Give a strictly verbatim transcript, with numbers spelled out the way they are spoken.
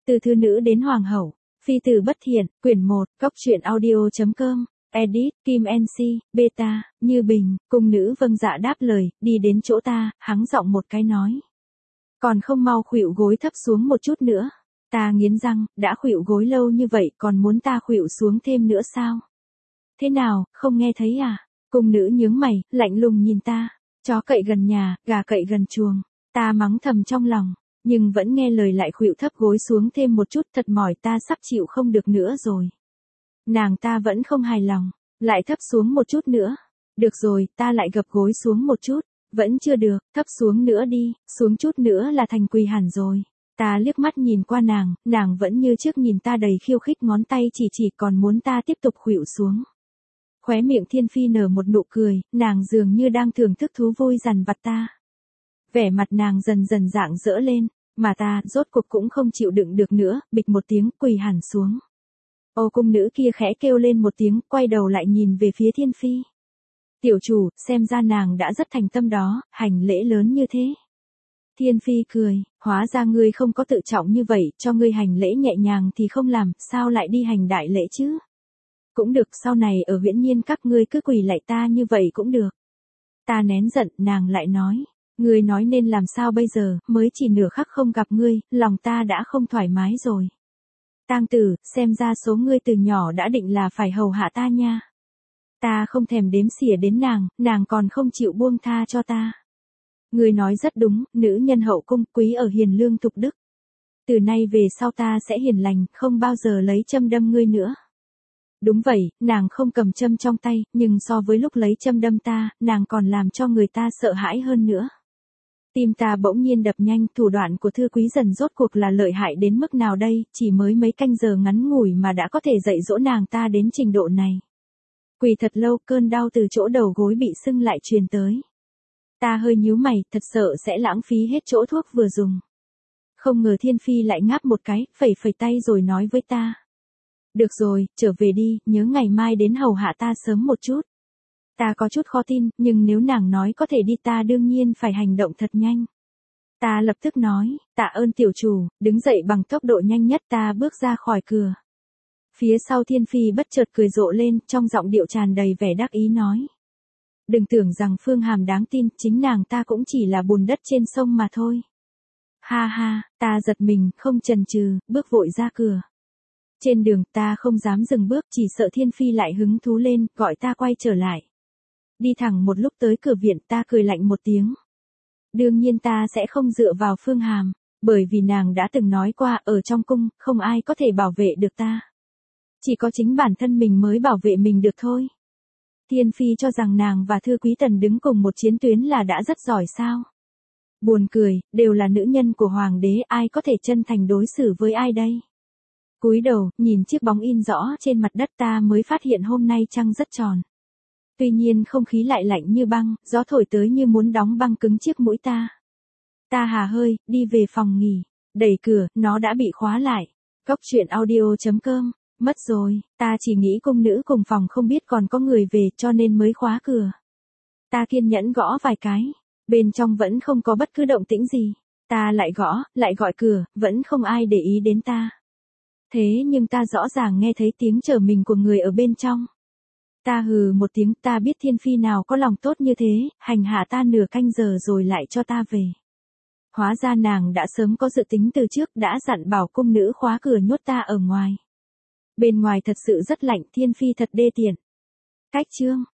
Từ thư nữ đến hoàng hậu, phi tử bất thiện, quyển một, góc truyện audio.com, edit, Kim en xê, beta, Như Bình, cung nữ vâng dạ đáp lời, đi đến chỗ ta, hắng giọng một cái nói. Còn không mau khuỵu gối thấp xuống một chút nữa. Ta nghiến răng, đã khuỵu gối lâu như vậy còn muốn ta khuỵu xuống thêm nữa sao? Thế nào, không nghe thấy à? Cung nữ nhướng mày, lạnh lùng nhìn ta. Chó cậy gần nhà, gà cậy gần chuồng. Ta mắng thầm trong lòng, nhưng vẫn nghe lời lại khuỵu thấp gối xuống thêm một chút, thật mỏi, ta sắp chịu không được nữa rồi. Nàng ta vẫn không hài lòng, lại thấp xuống một chút nữa. Được rồi, ta lại gập gối xuống một chút. Vẫn chưa được, thấp xuống nữa đi, xuống chút nữa là thành quỳ hẳn rồi. Ta liếc mắt nhìn qua nàng, nàng vẫn như trước nhìn ta đầy khiêu khích, ngón tay chỉ chỉ còn muốn ta tiếp tục khuỵu xuống. Khóe miệng Thiên Phi nở một nụ cười, nàng dường như đang thưởng thức thú vui dằn vặt ta. Vẻ mặt nàng dần dần rạng rỡ lên, mà ta rốt cuộc cũng không chịu đựng được nữa, bịch một tiếng quỳ hẳn xuống. Ô cung nữ kia khẽ kêu lên một tiếng, quay đầu lại nhìn về phía Thiên Phi. Tiểu chủ, xem ra nàng đã rất thành tâm đó, hành lễ lớn như thế. Thiên Phi cười, hóa ra ngươi không có tự trọng như vậy, cho ngươi hành lễ nhẹ nhàng thì không làm, sao lại đi hành đại lễ chứ? Cũng được, sau này ở Huyễn Nhiên các ngươi cứ quỳ lạy ta như vậy cũng được. Ta nén giận, nàng lại nói, ngươi nói nên làm sao bây giờ, mới chỉ nửa khắc không gặp ngươi, lòng ta đã không thoải mái rồi. Tang tử, xem ra số ngươi từ nhỏ đã định là phải hầu hạ ta nha. Ta không thèm đếm xỉa đến nàng, nàng còn không chịu buông tha cho ta. Ngươi nói rất đúng, nữ nhân hậu cung quý ở hiền lương tục đức. Từ nay về sau ta sẽ hiền lành, không bao giờ lấy châm đâm ngươi nữa. Đúng vậy, nàng không cầm châm trong tay, nhưng so với lúc lấy châm đâm ta, nàng còn làm cho người ta sợ hãi hơn nữa. Tim ta bỗng nhiên đập nhanh, thủ đoạn của Thư Quý Dần rốt cuộc là lợi hại đến mức nào đây, chỉ mới mấy canh giờ ngắn ngủi mà đã có thể dạy dỗ nàng ta đến trình độ này. Quỳ thật lâu, cơn đau từ chỗ đầu gối bị sưng lại truyền tới. Ta hơi nhíu mày, thật sợ sẽ lãng phí hết chỗ thuốc vừa dùng. Không ngờ Thiên Phi lại ngáp một cái, phẩy phẩy tay rồi nói với ta. Được rồi, trở về đi, nhớ ngày mai đến hầu hạ ta sớm một chút. Ta có chút khó tin, nhưng nếu nàng nói có thể đi ta đương nhiên phải hành động thật nhanh. Ta lập tức nói, tạ ơn tiểu chủ, đứng dậy bằng tốc độ nhanh nhất ta bước ra khỏi cửa. Phía sau Thiên Phi bất chợt cười rộ lên, trong giọng điệu tràn đầy vẻ đắc ý nói. Đừng tưởng rằng Phương Hàm đáng tin, chính nàng ta cũng chỉ là bùn đất trên sông mà thôi. Ha ha, ta giật mình, không chần chừ, bước vội ra cửa. Trên đường ta không dám dừng bước, chỉ sợ Thiên Phi lại hứng thú lên, gọi ta quay trở lại. Đi thẳng một lúc tới cửa viện, ta cười lạnh một tiếng. Đương nhiên ta sẽ không dựa vào Phương Hàm, bởi vì nàng đã từng nói qua, ở trong cung, không ai có thể bảo vệ được ta. Chỉ có chính bản thân mình mới bảo vệ mình được thôi. Thiên Phi cho rằng nàng và Thư Quý Tần đứng cùng một chiến tuyến là đã rất giỏi sao? Buồn cười, đều là nữ nhân của hoàng đế, ai có thể chân thành đối xử với ai đây? Cúi đầu, nhìn chiếc bóng in rõ trên mặt đất ta mới phát hiện hôm nay trăng rất tròn. Tuy nhiên không khí lại lạnh như băng, gió thổi tới như muốn đóng băng cứng chiếc mũi ta. Ta hà hơi, đi về phòng nghỉ, đẩy cửa, nó đã bị khóa lại. Góc truyện audio.com, mất rồi, ta chỉ nghĩ cung nữ cùng phòng không biết còn có người về cho nên mới khóa cửa. Ta kiên nhẫn gõ vài cái, bên trong vẫn không có bất cứ động tĩnh gì. Ta lại gõ, lại gọi cửa, vẫn không ai để ý đến ta. Thế nhưng ta rõ ràng nghe thấy tiếng trở mình của người ở bên trong. Ta hừ một tiếng, ta biết Thiên Phi nào có lòng tốt như thế, hành hạ ta nửa canh giờ rồi lại cho ta về. Hóa ra nàng đã sớm có dự tính từ trước, đã dặn bảo cung nữ khóa cửa nhốt ta ở ngoài. Bên ngoài thật sự rất lạnh, Thiên Phi thật đê tiện. Cách chương